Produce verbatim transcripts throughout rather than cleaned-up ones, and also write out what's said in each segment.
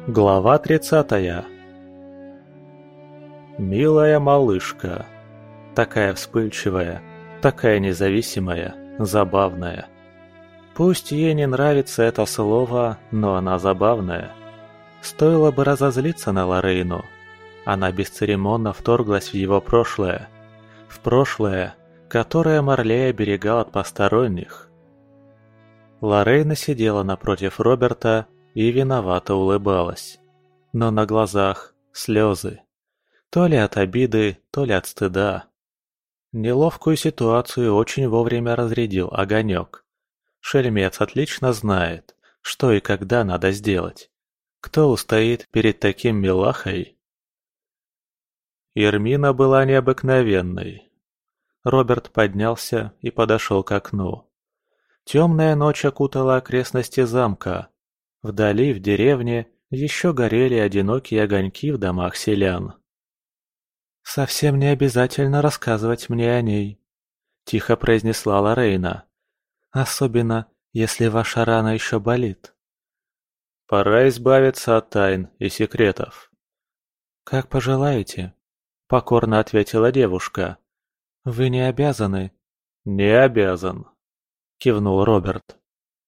Глава тридцатая. Милая малышка. Такая вспыльчивая, такая независимая, забавная. Пусть ей не нравится это слово, но она забавная. Стоило бы разозлиться на Лорейну. Она бесцеремонно вторглась в его прошлое. В прошлое, которое Марлей оберегал от посторонних. Лорейна сидела напротив Роберта и виновато улыбалась. Но на глазах слезы. То ли от обиды, то ли от стыда. Неловкую ситуацию очень вовремя разрядил огонек. Шельмец отлично знает, что и когда надо сделать. Кто устоит перед таким милахой? Ермина была необыкновенной. Роберт поднялся и подошел к окну. Темная ночь окутала окрестности замка. Вдали, в деревне, еще горели одинокие огоньки в домах селян. «Совсем не обязательно рассказывать мне о ней», — тихо произнесла Лорейна. «Особенно, если ваша рана еще болит». «Пора избавиться от тайн и секретов». «Как пожелаете», — покорно ответила девушка. «Вы не обязаны». «Не обязан», — кивнул Роберт.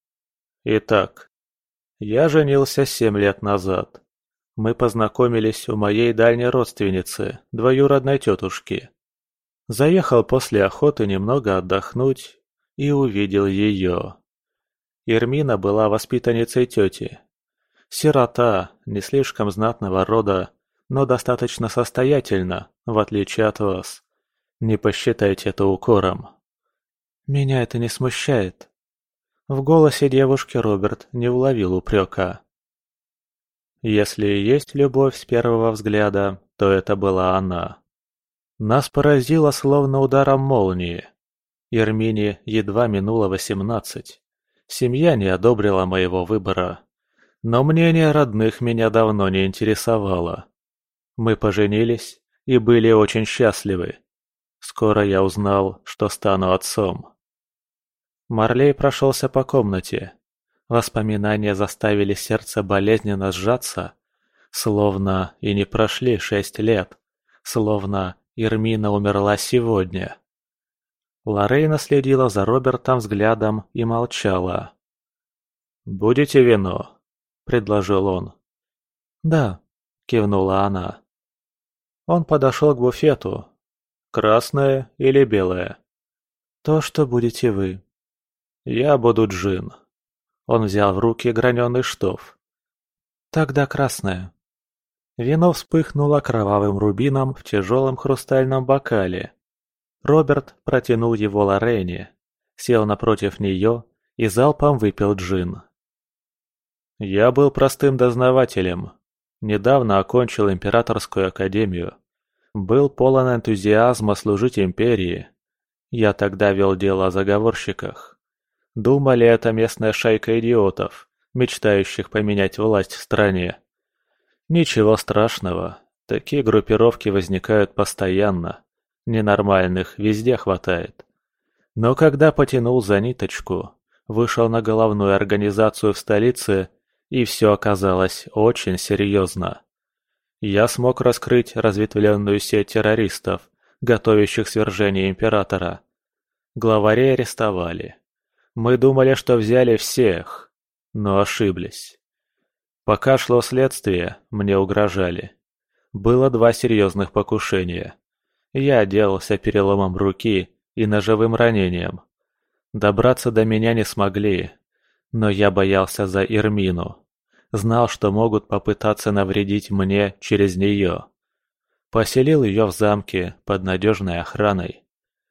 «Итак, я женился семь лет назад. Мы познакомились у моей дальней родственницы, двоюродной тетушки. Заехал после охоты немного отдохнуть и увидел ее. Ермина была воспитанницей тети. Сирота, не слишком знатного рода, но достаточно состоятельна, в отличие от вас. Не посчитайте это укором». «Меня это не смущает». В голосе девушки Роберт не уловил упрека. Если и есть любовь с первого взгляда, то это была она. Нас поразило словно ударом молнии. Ермине едва минуло восемнадцать. Семья не одобрила моего выбора. Но мнение родных меня давно не интересовало. Мы поженились и были очень счастливы. Скоро я узнал, что стану отцом. Марлей прошелся по комнате. Воспоминания заставили сердце болезненно сжаться, словно и не прошли шесть лет, словно Ермина умерла сегодня. Лорейна следила за Робертом взглядом и молчала. «Будете вино?» – предложил он. «Да», – кивнула она. Он подошел к буфету. «Красное или белое?» «То, что будете вы». «Я буду джин». Он взял в руки граненый штоф. «Тогда красное». Вино вспыхнуло кровавым рубином в тяжелом хрустальном бокале. Роберт протянул его Лорейне, сел напротив нее и залпом выпил джин. «Я был простым дознавателем. Недавно окончил императорскую академию. Был полон энтузиазма служить империи. Я тогда вел дело о заговорщиках. Думали, это местная шайка идиотов, мечтающих поменять власть в стране. Ничего страшного, такие группировки возникают постоянно. Ненормальных везде хватает. Но когда потянул за ниточку, вышел на головную организацию в столице, и все оказалось очень серьезно. Я смог раскрыть разветвленную сеть террористов, готовящих свержение императора. Главарей арестовали. Мы думали, что взяли всех, но ошиблись. Пока шло следствие, мне угрожали. Было два серьезных покушения. Я отделался переломом руки и ножевым ранением. Добраться до меня не смогли, но я боялся за Ермину. Знал, что могут попытаться навредить мне через нее. Поселил ее в замке под надежной охраной.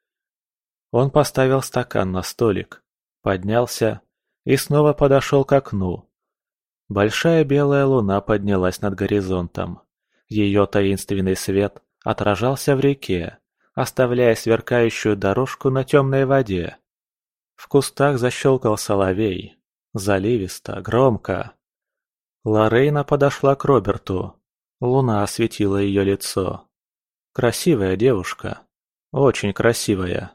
Он поставил стакан на столик, поднялся и снова подошел к окну. Большая белая луна поднялась над горизонтом. Ее таинственный свет отражался в реке, оставляя сверкающую дорожку на темной воде. В кустах защелкал соловей. Заливисто, громко. Лорейна подошла к Роберту. Луна осветила ее лицо. Красивая девушка. Очень красивая.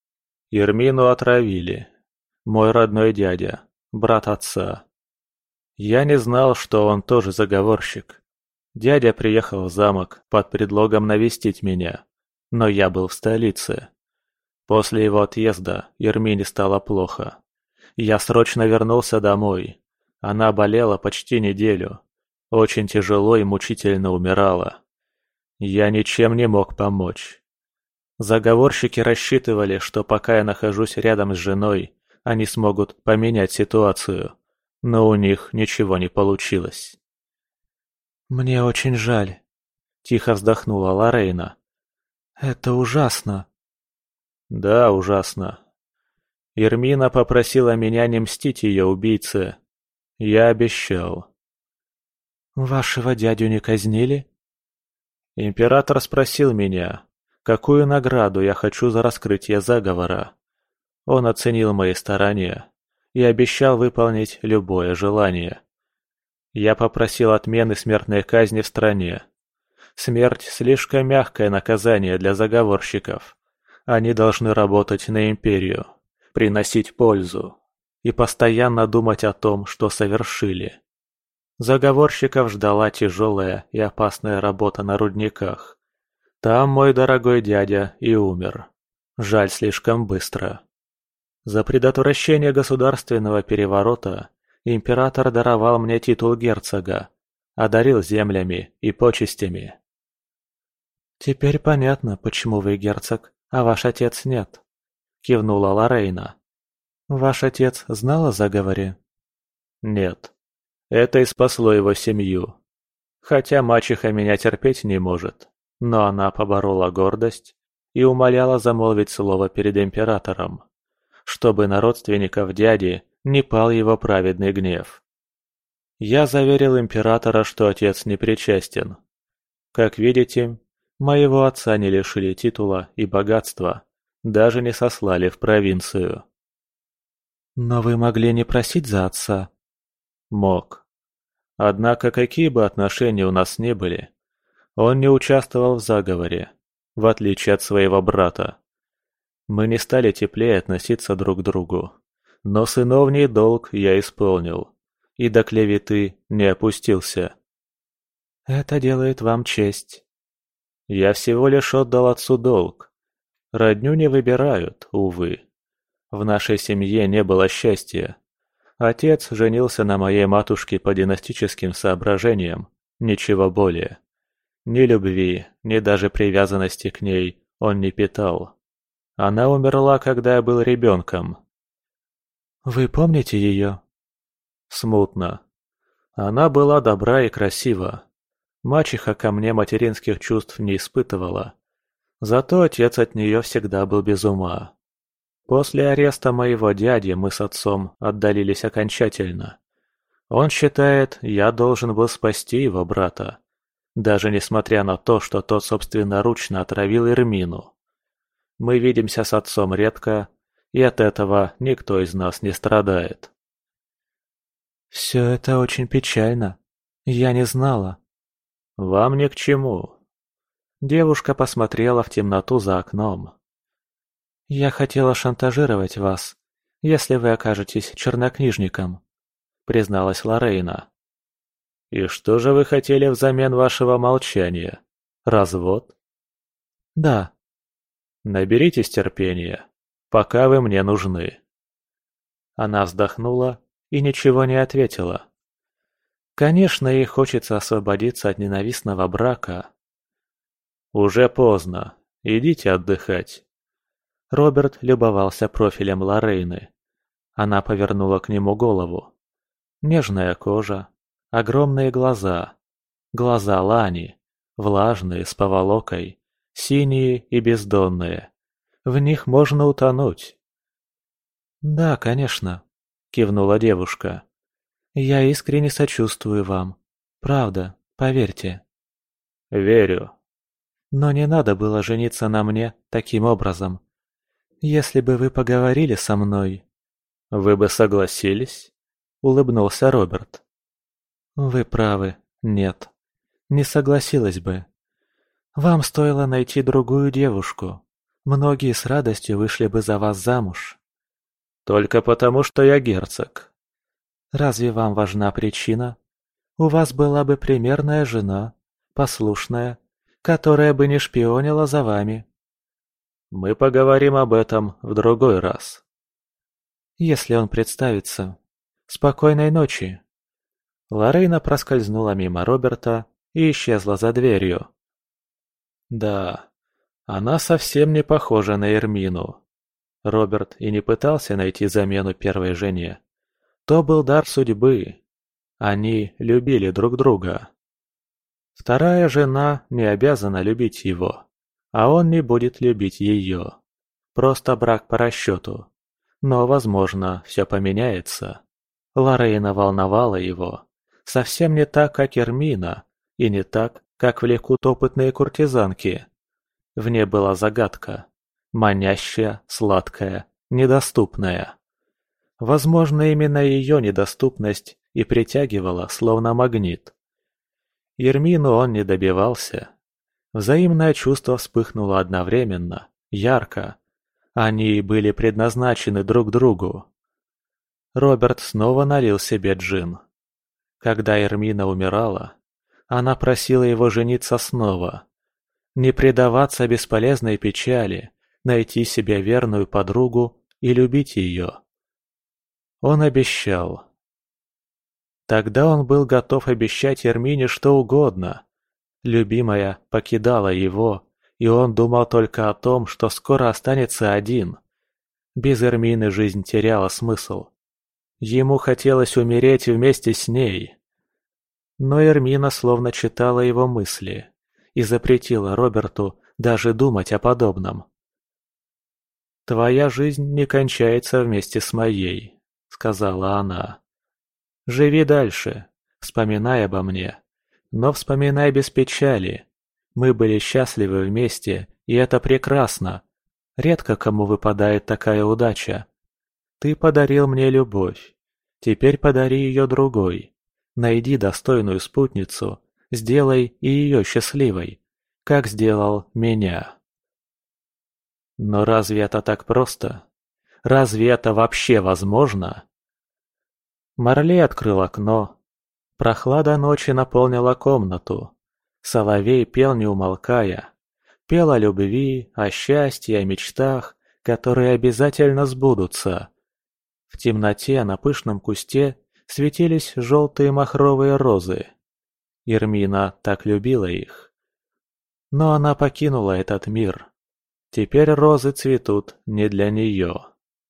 Ермину отравили. Мой родной дядя, брат отца. Я не знал, что он тоже заговорщик. Дядя приехал в замок под предлогом навестить меня, но я был в столице. После его отъезда Ермине стало плохо. Я срочно вернулся домой. Она болела почти неделю. Очень тяжело и мучительно умирала. Я ничем не мог помочь. Заговорщики рассчитывали, что пока я нахожусь рядом с женой, они смогут поменять ситуацию. Но у них ничего не получилось. «Мне очень жаль», — тихо вздохнула Лорейна. «Это ужасно». «Да, ужасно. Ермина попросила меня не мстить ее убийце. Я обещал». «Вашего дядю не казнили?» Император спросил меня, какую награду я хочу за раскрытие заговора. Он оценил мои старания и обещал выполнить любое желание. Я попросил отмены смертной казни в стране. Смерть – слишком мягкое наказание для заговорщиков. Они должны работать на империю, приносить пользу и постоянно думать о том, что совершили. Заговорщиков ждала тяжелая и опасная работа на рудниках. Там мой дорогой дядя и умер. Жаль, слишком быстро. За предотвращение государственного переворота император даровал мне титул герцога, одарил землями и почестями. «Теперь понятно, почему вы герцог, а ваш отец нет», — кивнула Лорейна. «Ваш отец знал о заговоре?» «Нет. Это и спасло его семью. Хотя мачеха меня терпеть не может, но она поборола гордость и умоляла замолвить слово перед императором, чтобы на родственников дяди не пал его праведный гнев. Я заверил императора, что отец не причастен. Как видите, моего отца не лишили титула и богатства, даже не сослали в провинцию». «Но вы могли не просить за отца?» «Мог. Однако какие бы отношения у нас ни были, он не участвовал в заговоре, в отличие от своего брата. Мы не стали теплее относиться друг к другу, но сыновний долг я исполнил, и до клеветы не опустился». «Это делает вам честь». «Я всего лишь отдал отцу долг. Родню не выбирают, увы. В нашей семье не было счастья. Отец женился на моей матушке по династическим соображениям, ничего более. Ни любви, ни даже привязанности к ней он не питал. Она умерла, когда я был ребенком». «Вы помните ее?» «Смутно. Она была добра и красива. Мачеха ко мне материнских чувств не испытывала. Зато отец от нее всегда был без ума. После ареста моего дяди мы с отцом отдалились окончательно. Он считает, я должен был спасти его брата, даже несмотря на то, что тот собственноручно отравил Ермину. Мы видимся с отцом редко, и от этого никто из нас не страдает». «Все это очень печально. Я не знала». «Вам ни к чему». Девушка посмотрела в темноту за окном. «Я хотела шантажировать вас, если вы окажетесь чернокнижником», — призналась Лорейна. «И что же вы хотели взамен вашего молчания? Развод?» «Да». «Наберитесь терпения, пока вы мне нужны». Она вздохнула и ничего не ответила. Конечно, ей хочется освободиться от ненавистного брака. «Уже поздно. Идите отдыхать». Роберт любовался профилем Лорейны. Она повернула к нему голову. Нежная кожа, огромные глаза. Глаза Лани, влажные, с поволокой, синие и бездонные. В них можно утонуть. «Да, конечно», — кивнула девушка. «Я искренне сочувствую вам. Правда, поверьте». «Верю». «Но не надо было жениться на мне таким образом. Если бы вы поговорили со мной...» «Вы бы согласились?» — улыбнулся Роберт. «Вы правы, нет. Не согласилась бы. Вам стоило найти другую девушку. Многие с радостью вышли бы за вас замуж». «Только потому, что я герцог». Разве вам важна причина? У вас была бы примерная жена, послушная, которая бы не шпионила за вами. Мы поговорим об этом в другой раз. Если он представится. Спокойной ночи. Лорейна проскользнула мимо Роберта и исчезла за дверью. Да, она совсем не похожа на Эрмину. Роберт и не пытался найти замену первой жене. То был дар судьбы. Они любили друг друга. Вторая жена не обязана любить его, а он не будет любить ее. Просто брак по расчету. Но, возможно, все поменяется. Лорейна волновала его. Совсем не так, как Эрмина, и не так, как влекут опытные куртизанки. В ней была загадка. Манящая, сладкая, недоступная. Возможно, именно ее недоступность и притягивала, словно магнит. Эрмину он не добивался. Взаимное чувство вспыхнуло одновременно, ярко. Они были предназначены друг другу. Роберт снова налил себе джин. Когда Эрмина умирала, она просила его жениться снова. Не предаваться бесполезной печали, найти себе верную подругу и любить ее. Он обещал. Тогда он был готов обещать Эрмине что угодно. Любимая покидала его, и он думал только о том, что скоро останется один. Без Эрмины жизнь теряла смысл. Ему хотелось умереть вместе с ней. Но Эрмина словно читала его мысли и запретила Роберту даже думать о подобном. «Твоя жизнь не кончается вместе с моей», — сказала она. «Живи дальше, вспоминай обо мне, но вспоминай без печали. Мы были счастливы вместе, и это прекрасно. Редко кому выпадает такая удача. Ты подарил мне любовь. Теперь подари ее другой. Найди достойную спутницу, сделай и ее счастливой, как сделал меня». Но разве это так просто? Разве это вообще возможно? Марли открыл окно. Прохлада ночи наполнила комнату. Соловей пел не умолкая. Пел о любви, о счастье, о мечтах, которые обязательно сбудутся. В темноте на пышном кусте светились желтые махровые розы. Эрмина так любила их. Но она покинула этот мир. Теперь розы цветут не для нее.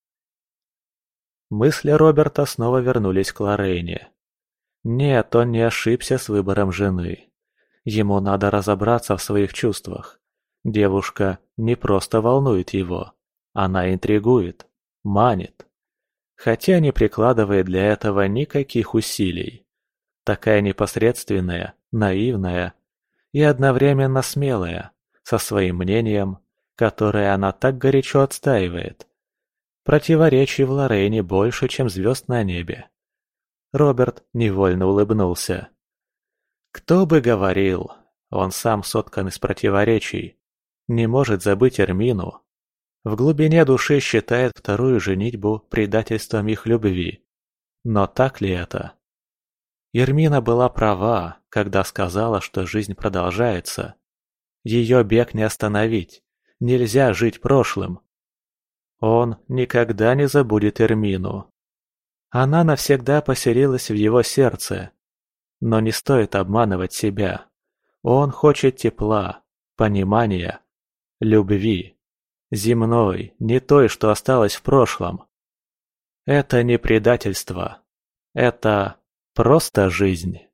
Мысли Роберта снова вернулись к Лорейне. Нет, он не ошибся с выбором жены. Ему надо разобраться в своих чувствах. Девушка не просто волнует его. Она интригует, манит. Хотя не прикладывает для этого никаких усилий. Такая непосредственная, наивная и одновременно смелая, со своим мнением, которое она так горячо отстаивает. Противоречий в Лорейне больше, чем звезд на небе. Роберт невольно улыбнулся. Кто бы говорил, он сам соткан из противоречий, не может забыть Эрмину. В глубине души считает вторую женитьбу предательством их любви. Но так ли это? Эрмина была права, когда сказала, что жизнь продолжается. Ее бег не остановить, нельзя жить прошлым. Он никогда не забудет Эрмину. Она навсегда поселилась в его сердце. Но не стоит обманывать себя. Он хочет тепла, понимания, любви. Земной, не той, что осталось в прошлом. Это не предательство. Это просто жизнь.